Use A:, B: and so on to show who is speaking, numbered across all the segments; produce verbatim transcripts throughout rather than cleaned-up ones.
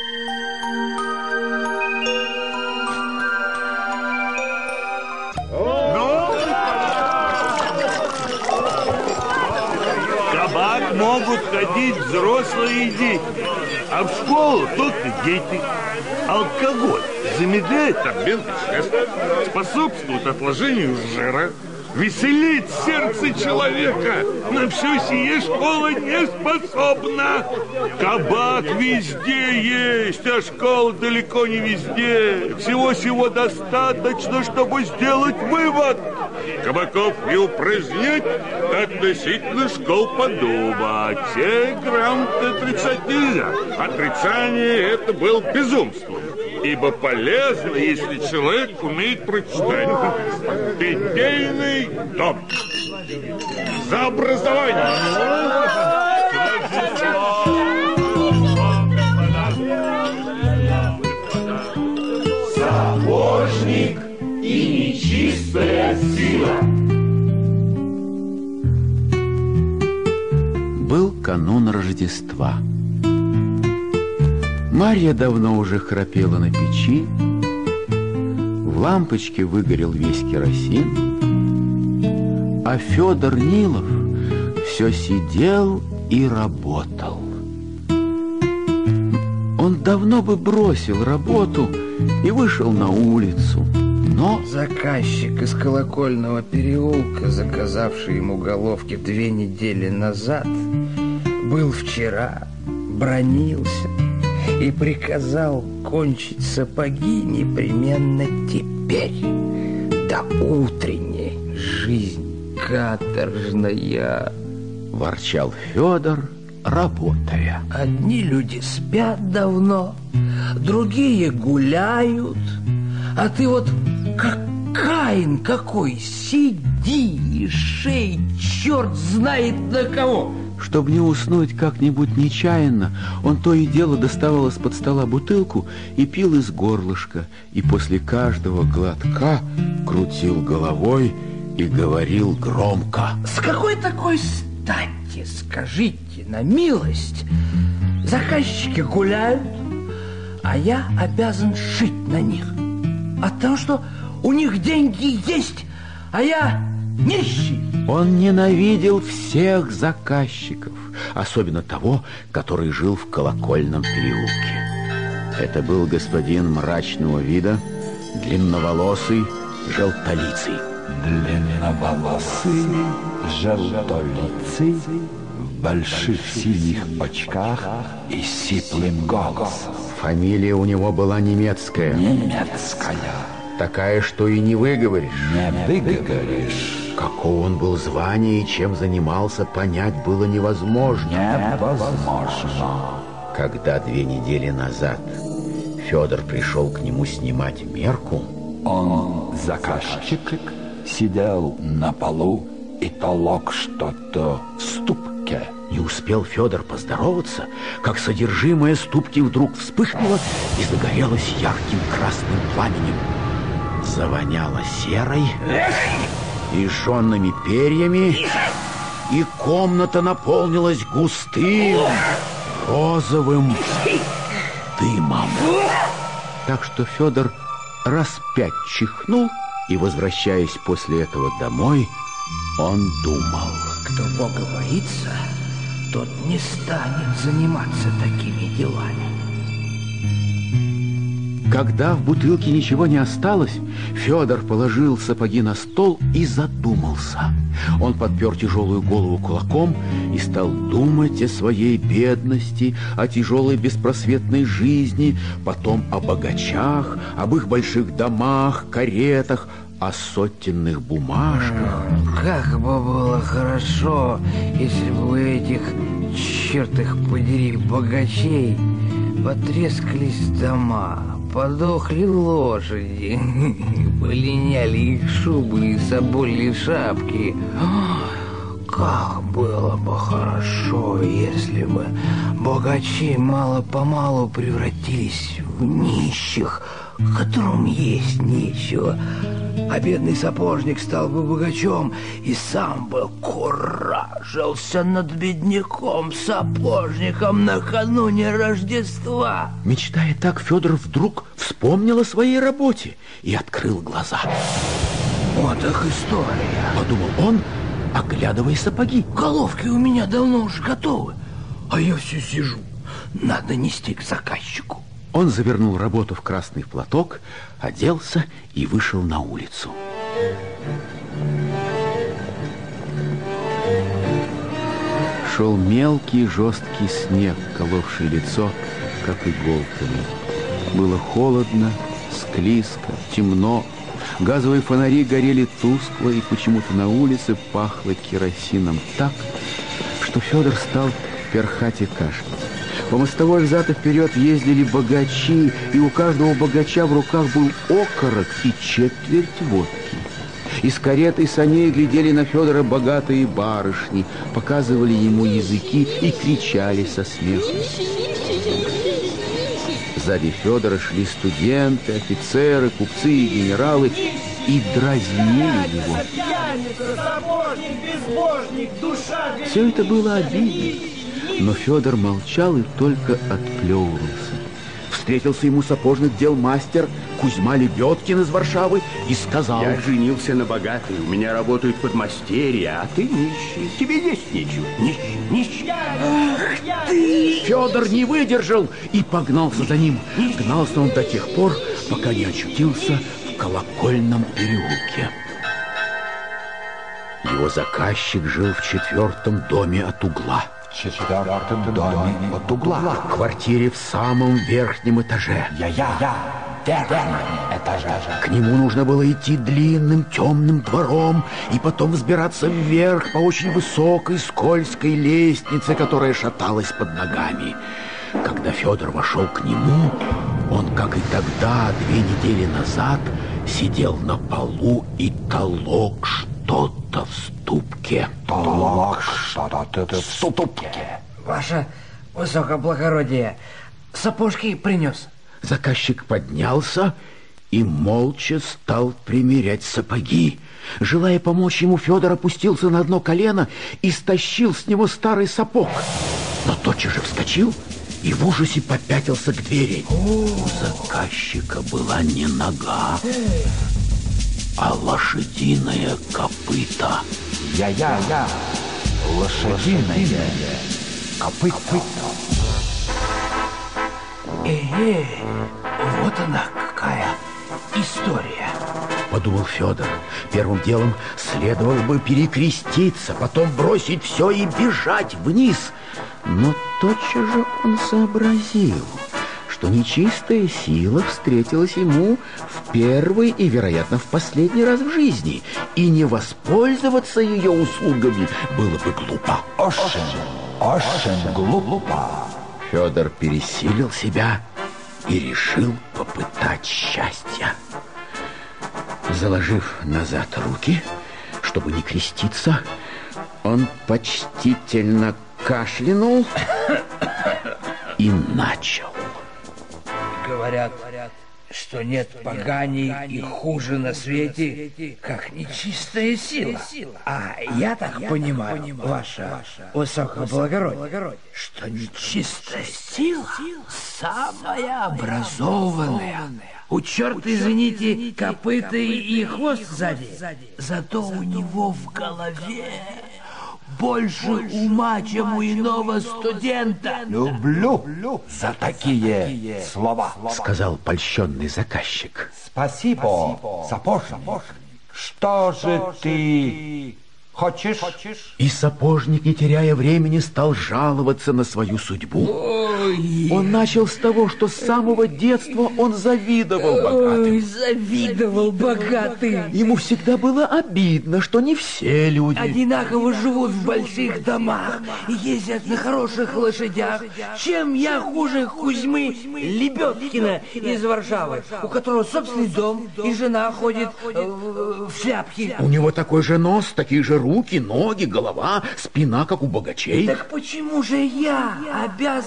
A: Кабак могут ходить взрослые дети, а в школу только дети. Алкоголь замедляет обмен веществ, способствует отложению жира, веселит сердце человека. На все сие школа не способна. Кабак везде есть, а школа далеко не везде. Всего-сего достаточно, чтобы сделать вывод. Кабаков не упразднять, относительно школ подумать. Все грамоты отрицать нельзя. Отрицание это было безумством. Ибо полезно, если человек умеет прочитать. Питейный дом. За образование.
B: Сапожник и нечистая сила.
C: Был канун Рождества. Марья давно уже храпела на печи, в лампочке выгорел весь керосин, а Федор Нилов все сидел и работал. Он давно бы бросил работу и вышел на улицу, но...
D: Заказчик из Колокольного переулка, заказавший ему головки две недели назад, был вчера, бранился и приказал кончить сапоги непременно теперь. Да утренняя жизнь каторжная,
C: ворчал Федор, работая.
D: Одни люди спят давно, другие гуляют, а ты вот как Каин какой, сиди и шей, черт знает на кого.
C: Чтобы не уснуть как-нибудь нечаянно, он то и дело доставал из-под стола бутылку и пил из горлышка, и после каждого глотка крутил головой и говорил громко.
D: С какой такой стати, скажите на милость, заказчики гуляют, а я обязан шить на них? От того, что у них деньги есть, а я нищий.
C: Он ненавидел всех заказчиков, особенно того, который жил в Колокольном переулке. Это был господин мрачного вида, длинноволосый, желтолицый.
E: Длинноволосый, желтолицый, в больших синих очках и сиплым голосом.
C: Фамилия у него была немецкая.
E: Немецкая.
C: Такая, что и не выговоришь.
E: Не выговоришь.
C: Какого он был звания и чем занимался, понять было невозможно.
E: Невозможно.
C: Когда две недели назад Федор пришел к нему снимать мерку,
E: он, заказчик, сидел на полу и толок что-то в ступке.
C: Не успел Федор поздороваться, как содержимое ступки вдруг вспыхнуло и загорелось ярким красным пламенем. Завоняло серой и жженными перьями, и комната наполнилась густым розовым дымом. Так что Федор раз пять чихнул, и, возвращаясь после этого домой, он думал:
D: кто Бога боится, тот не станет заниматься такими делами.
C: Когда в бутылке ничего не осталось, Федор положил сапоги на стол и задумался. Он подпер тяжелую голову кулаком и стал думать о своей бедности, о тяжелой беспросветной жизни, потом о богачах, об их больших домах, каретах, о сотенных бумажках.
D: Как бы было хорошо, если бы у этих чертых подери богачей потрескались дома, подохли лошади, полиняли их шубы и соболи шапки. Как было бы хорошо, если бы богачи мало-помалу превратились в нищих, которому есть нечего. А бедный сапожник стал бы богачом и сам бы куражился над бедняком-сапожником накануне Рождества.
C: Мечтая так, Федор вдруг вспомнил о своей работе и открыл глаза.
D: Вот их история,
C: подумал он, оглядывая сапоги.
D: Головки у меня давно уже готовы, а я все сижу. Надо нести к заказчику.
C: Он завернул работу в красный платок, оделся и вышел на улицу. Шел мелкий жесткий снег, коловший лицо, как иголками. Было холодно, склизко, темно. Газовые фонари горели тускло, и почему-то на улице пахло керосином так, что Федор стал перхать и кашлять. По мостовой взад и вперед ездили богачи, и у каждого богача в руках был окорок и четверть водки. Из кареты и саней глядели на Федора богатые барышни, показывали ему языки и кричали со смехом. Сзади Федора шли студенты, офицеры, купцы и генералы и дразнили его. Все это было обидно. Но Федор молчал и только отплевывался. Встретился ему сапожных дел мастер Кузьма Лебедкин из Варшавы и сказал:
A: я женился на богатой, у меня работают подмастерья, а ты нищий, тебе есть нечего. Нищий, нищий.
C: Ах ты! Федор не выдержал и погнался за ним. Гнался он до тех пор, пока не очутился в колокольном переулке. Его заказчик жил в четвертом доме от угла.
E: В четвертом доме от угла.
C: В квартире в самом верхнем этаже.
E: Я-я-я, верхнем этаже.
C: К нему нужно было идти длинным темным двором и потом взбираться вверх по очень высокой скользкой лестнице, которая шаталась под ногами. Когда Федор вошел к нему, он, как и тогда, две недели назад, сидел на полу и толок что-то в ступке.
E: Толок что-то в ступке.
D: Ваше высокоблагородие, сапожки принес.
C: Заказчик поднялся и молча стал примерять сапоги. Желая помочь ему, Федор опустился на одно колено и стащил с него старый сапог. Но тотчас же вскочил и в ужасе попятился к двери. У заказчика была не нога, а лошадиное копыто.
E: Я-я-я, лошадиное копыто.
D: Эй, вот она какая история,
C: подумал Федор. Первым делом следовало бы перекреститься, потом бросить все и бежать вниз. Но тотчас же он сообразил, что нечистая сила встретилась ему в первый и, вероятно, в последний раз в жизни, и не воспользоваться ее услугами было бы глупо.
E: Очень, очень глупо.
C: Федор пересилил себя и решил попытать счастья. Заложив назад руки, чтобы не креститься, он почтительно кашлянул и начал.
D: Говорят, что нет поганей и хуже на свете, как нечистая сила. А я так понимаю, ваше высокоблагородие, что нечистая сила самая образованная. У черта, извините, копыта и хвост сзади, зато у него в голове больше ума, чем у иного студента.
E: Люблю за такие слова,
C: сказал польщенный заказчик.
E: Спасибо, сапожник. Что же ты хочешь?
C: И сапожник, не теряя времени, стал жаловаться на свою судьбу.
D: Ой.
C: Он начал с того, что с самого детства он завидовал богатым.
D: Ой, завидовал богатым.
C: Ему всегда было обидно, что не все люди
D: одинаково живут в больших домах и ездят на хороших лошадях. Чем я хуже Кузьмы Лебедкина из Варшавы, у которого собственный дом и жена ходит э, в шляпке.
C: У него такой же нос, такие же руки, ноги, голова, спина, как у богачей.
D: Так почему же я обязан работать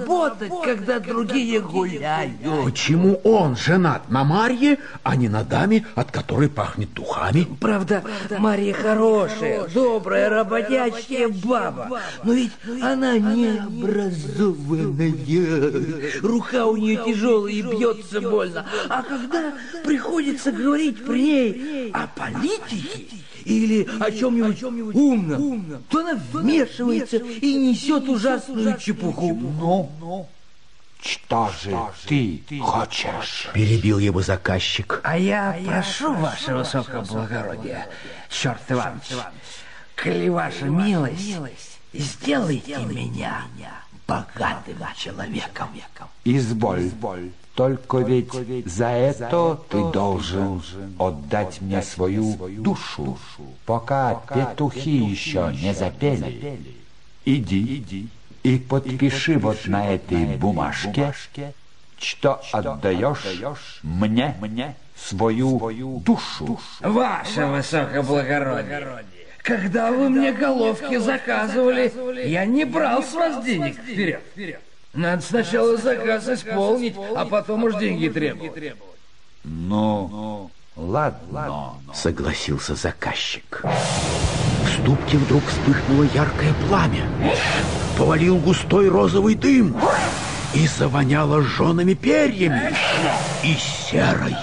D: работать, когда другие гуляют.
C: Почему он женат на Марье, а не на даме, от которой пахнет духами?
D: Правда, Марья хорошая, добрая, работящая баба. Но ведь она необразованная. Рука у нее тяжелая и бьется больно. А когда приходится говорить при ней о политике или о чем-нибудь умном, то она вмешивается и несет ужасную чепуху.
E: Ну, что же ты хочешь?
C: Перебил его заказчик.
D: А я прошу, ваше высокоблагородие, черт Иванович, коли ваша милость, сделайте меня богатым человеком.
E: Изволь. Только ведь за это ты должен отдать мне свою душу, пока петухи еще не запели. Иди и подпиши вот на этой бумажке, что отдаешь мне свою душу.
D: Ваше высокоблагородие, когда вы мне головки заказывали, я не брал с вас денег вперед. Надо сначала заказ исполнить, а потом уж деньги требовать.
E: Ну, ладно,
C: согласился заказчик. В ступке вдруг вспыхнуло яркое пламя. Повалил густой розовый дым и завоняло жжеными перьями и серой.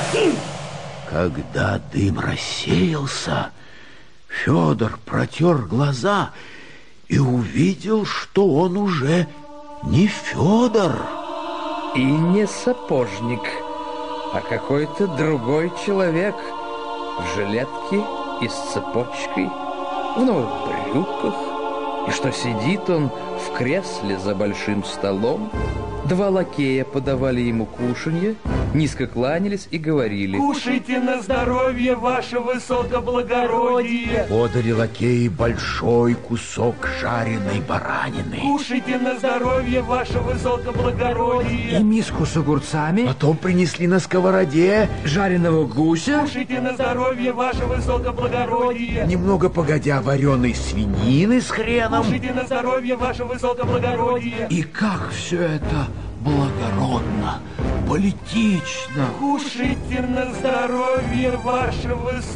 C: Когда дым рассеялся, Федор протер глаза и увидел, что он уже не Федор.
D: И не сапожник, а какой-то другой человек в жилетке и с цепочкой, в новых брюках, и что сидит он в кресле за большим столом. Два лакея подавали ему кушанье, низко кланялись и говорили:
B: «Кушайте на здоровье, ваше высокоблагородие!»
C: Подали лакеи большой кусок жареной баранины.
B: «Кушайте на здоровье, ваше высокоблагородие!»
D: И миску с огурцами.
C: Потом принесли на сковороде
D: жареного гуся.
B: «Кушайте на здоровье, ваше высокоблагородие!»
C: Немного погодя вареной свинины с хреном.
B: «Кушайте на здоровье, ваше высокоблагородие!»
D: И как все это благородно, политично.
B: «Кушайте на здоровье, ваше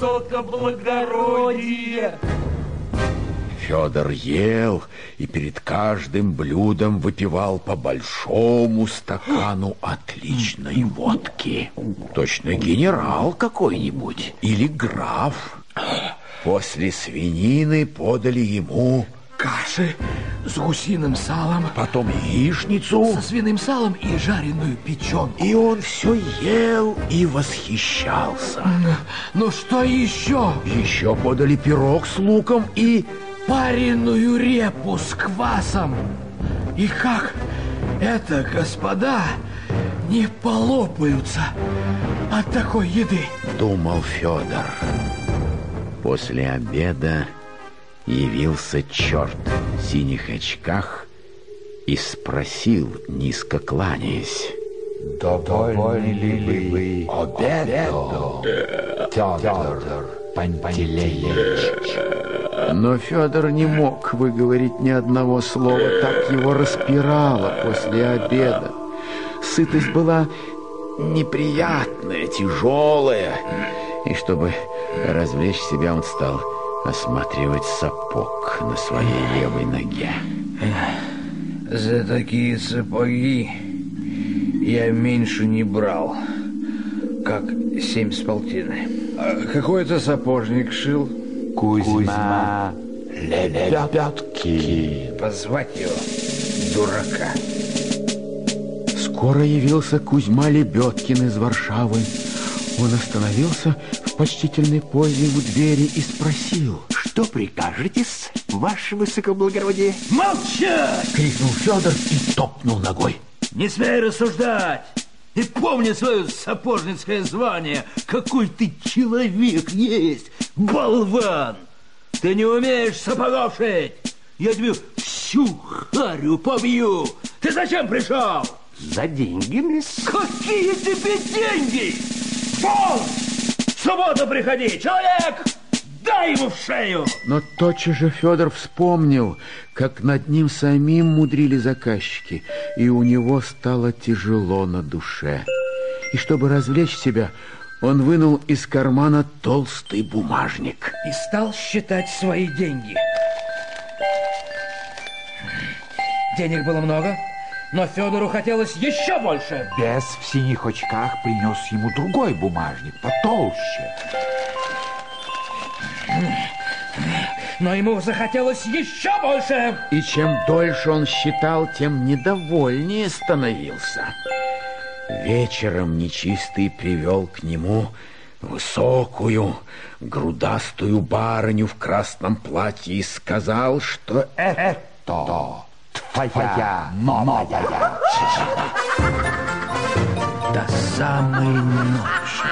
B: высокоблагородие!»
C: Федор ел и перед каждым блюдом выпивал по большому стакану отличной водки. Точно генерал какой-нибудь или граф. После свинины подали ему
D: каши с гусиным салом,
C: потом яичницу
D: со свиным салом и жареную печенку.
C: И он все ел и восхищался.
D: Ну что еще?
C: Еще подали пирог с луком и
D: пареную репу с квасом. И как это, господа, не полопаются от такой еды?
C: Думал Федор. После обеда явился черт в синих очках и спросил, низко кланяясь:
E: «Довольны ли вы обеду, Федор Пантелеич?»
C: Но Федор не мог выговорить ни одного слова, так его распирало после обеда. Сытость была неприятная, тяжелая, и чтобы развлечь себя, он стал осматривать сапог на своей левой ноге.
D: За такие сапоги я меньше не брал, как семь с полтиной. А какой-то сапожник шил.
E: Кузьма Лебедки.
D: Позвать его, дурака.
C: Скоро явился Кузьма Лебедкин из Варшавы. Он остановился в почтительной позе у двери и спросил:
A: «Что прикажете-с, ваше высокоблагородие?»
D: «Молчать!» —
C: крикнул Федор и топнул ногой.
D: «Не смей рассуждать! И помни свое сапожницкое звание! Какой ты человек есть, болван! Ты не умеешь сапогов шить! Я тебе всю харю побью! Ты зачем пришел?»
A: «За деньги, мисс».
D: «Какие тебе деньги? Вон! В субботу приходи, человек! дай ему в шею!
C: Но тотчас же Федор вспомнил, как над ним самим мудрили заказчики, и у него стало тяжело на душе. И чтобы развлечь себя, он вынул из кармана толстый бумажник.
D: И стал считать свои деньги. Денег было много, но Федору хотелось еще больше.
E: Бес в синих очках принес ему другой бумажник, потолще.
D: Но ему захотелось еще больше.
C: И чем дольше он считал, тем недовольнее становился. Вечером нечистый привел к нему высокую, грудастую барыню в красном платье и сказал, что
E: это твоя новая жена.
D: До самой ночи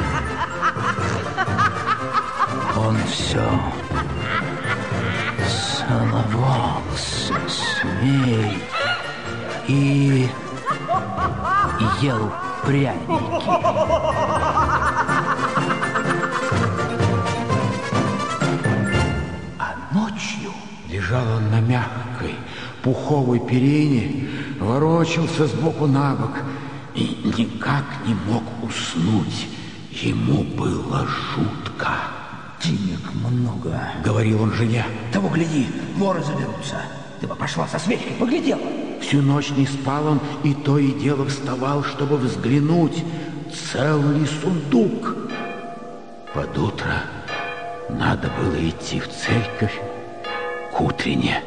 D: он все целовался с ней и ел пряники. А ночью
C: лежал он на мягкой пуховой перине, ворочался сбоку на бок и никак не мог уснуть. Ему было жутко.
D: Денег много,
C: говорил он жене.
D: Того гляди, воры заберутся. Ты бы пошла со свечкой, поглядела.
C: Всю ночь не спал он, и то и дело вставал, чтобы взглянуть, цел ли сундук. Под утро надо было идти в церковь к утрене.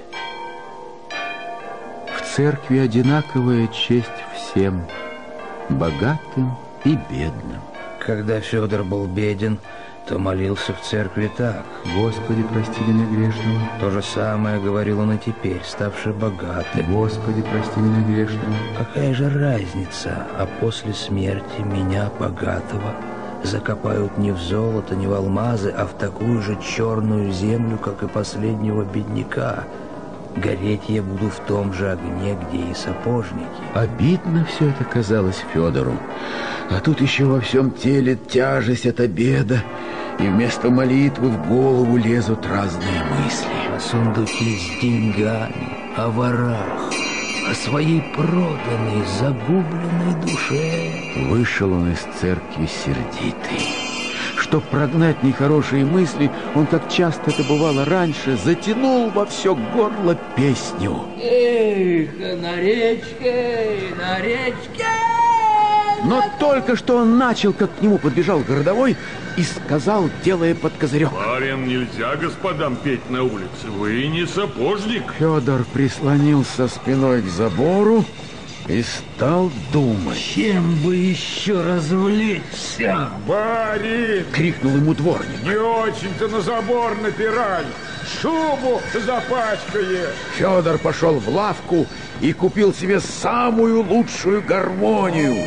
C: В церкви одинаковая честь всем, богатым и бедным.
D: Когда Федор был беден, то молился в церкви так:
C: Господи, прости меня грешного.
D: То же самое говорил он и теперь, ставший богатым.
C: Господи, прости меня грешного.
D: Какая же разница, а после смерти меня, богатого, закопают не в золото, не в алмазы, а в такую же черную землю, как и последнего бедняка. Гореть я буду в том же огне, где и сапожники.
C: Обидно все это казалось Федору. А тут еще во всем теле тяжесть от обеда, и вместо молитвы в голову лезут разные мысли.
D: О сундуке с деньгами, о ворах, о своей проданной, загубленной душе.
C: Вышел он из церкви сердитый. Чтоб прогнать нехорошие мысли, он, как часто это бывало раньше, затянул во все горло песню.
D: Эх, на речке, на речке!
C: Но только что он начал, как к нему подбежал городовой и сказал, делая под козырек:
F: барин, нельзя господам петь на улице, вы не сапожник.
C: Федор прислонился спиной к забору и стал думать.
D: Чем бы еще развлечься?
F: Барин!
C: Крикнул ему дворник.
F: Не очень-то на забор напирай, шубу запачкаешь.
C: Федор пошел в лавку и купил себе самую лучшую гармонию.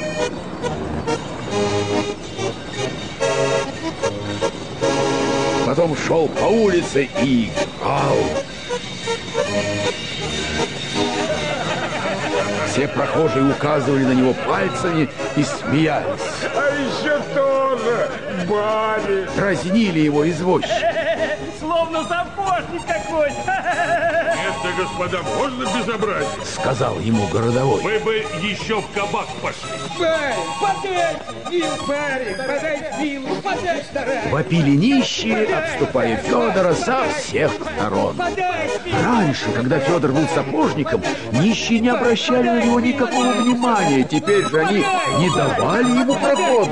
C: Потом шел по улице и играл. Все прохожие указывали на него пальцами и смеялись.
F: А еще тоже барин.
C: Дразнили его извозчики.
B: Словно сапожник какой.
F: Это, господа, можно безобразие?
C: Сказал ему городовой.
F: Мы бы еще в кабак пошли.
B: Барин, подай вилу, барин, подай вилу, подай старая.
C: Вопили нищие, обступая Федора со всех сторон. Раньше, когда Федор был сапожником, нищие не обращали на него никакого внимания. Теперь же они не давали ему проходу.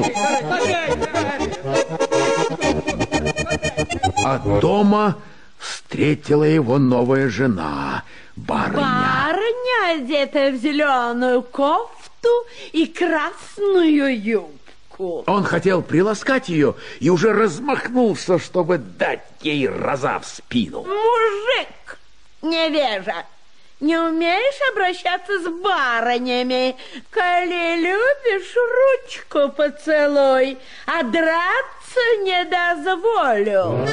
C: А дома встретила его новая жена, барыня.
G: Барыня, одетая в зеленую кофту и красную юбку.
C: Он хотел приласкать ее и уже размахнулся, чтобы дать ей раза в спину.
G: Мужик, невежа, не умеешь обращаться с барынями? Коли любишь, ручку поцелуй, а драться не дозволю.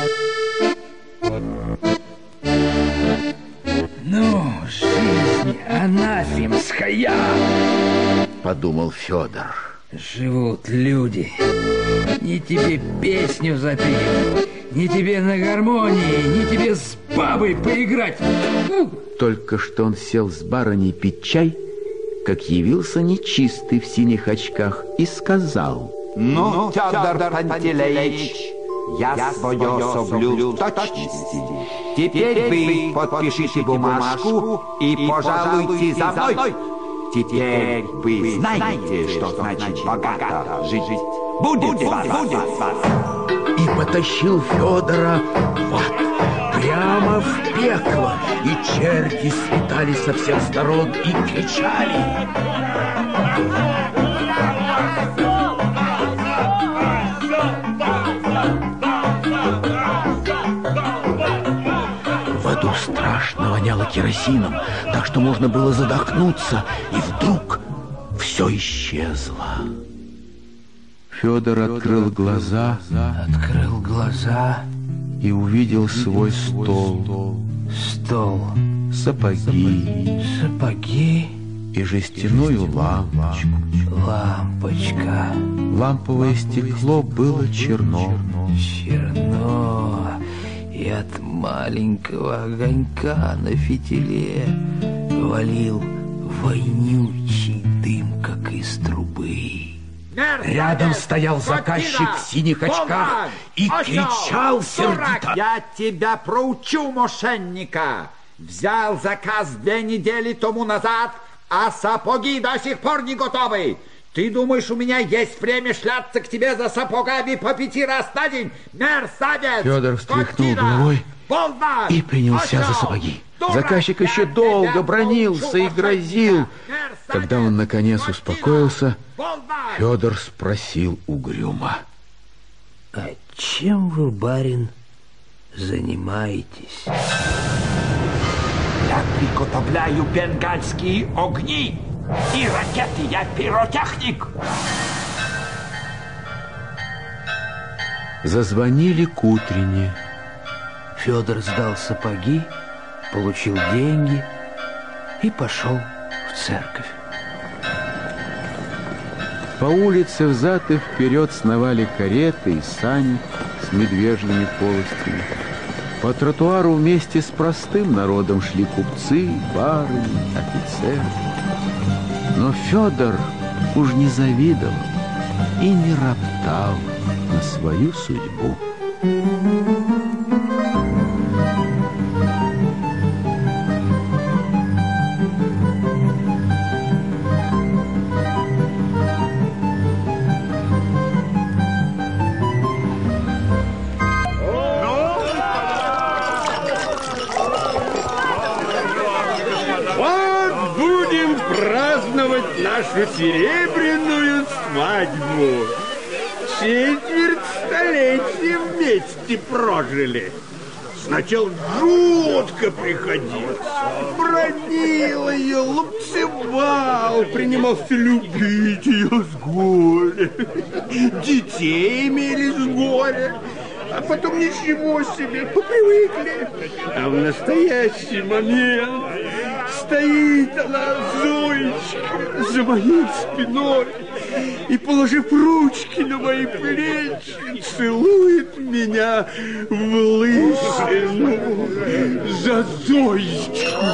D: Ну, жизнь анафемская,
C: подумал Федор.
D: Живут люди, ни тебе песню запели, Ни тебе на гармонии, ни тебе с бабой поиграть.
C: Только что он сел с барыней пить чай, как явился нечистый в синих очках и сказал:
E: Ну, Федор Пантелеич, я свое соблюл в точности. Теперь вы подпишите бумажку и пожалуйте за мной. Теперь вы знаете, что значит богато жить. Будет вас, будет вас.
C: И потащил Федора в ад, прямо в пекло, и черти слетали со всех сторон и кричали. В аду страшно воняло керосином, так что можно было задохнуться, и вдруг все исчезло. Федор открыл глаза,
D: Открыл глаза.
C: и увидел свой стол,
D: Стол,
C: сапоги
D: сапоги,
C: и жестяную лампочку.
D: лампочка.
C: Ламповое стекло было черно.
D: Черно, и от маленького огонька на фитиле валил вонючий дым, как из трубы.
C: Рядом стоял заказчик в синих очках и кричал сердито:
E: Я тебя проучу, мошенника! Взял заказ две недели тому назад, а сапоги до сих пор не готовы. Ты думаешь, у меня есть время шляться к тебе за сапогами по пяти раз на день? Мерзавец!
C: Федор встряхнул
E: скотина,
C: головой
E: болван,
C: и принялся
E: осел,
C: за сапоги.
E: дурак,
C: Заказчик еще
E: я
C: долго
E: тебя
C: бронился
E: проучу,
C: и грозил.
E: мошенника!
C: Когда он наконец
E: скотина,
C: успокоился,
E: болван!
C: Федор спросил угрюмо:
D: А чем вы, барин, занимаетесь?
E: Я приготовляю бенгальские огни и ракеты. Я пиротехник.
C: Зазвонили к утрене.
D: Федор сдал сапоги, получил деньги и пошел в церковь.
C: По улице взад и вперед сновали кареты и сани с медвежьими полостями. По тротуару вместе с простым народом шли купцы, барыни, офицеры. Но Федор уж не завидовал и не роптал на свою судьбу.
A: Вот будем праздновать нашу серебряную свадьбу. Четверть столетия вместе прожили. Сначала жутко приходилось. Бронил ее, лупцевал, принимался любить ее с горя. Детей имели с горя. А потом ничего себе, попривыкли. А в настоящий момент стоит она, Зоечка, за моей спиной и, положив ручки на мои плечи, целует меня в лысину за Зоечку.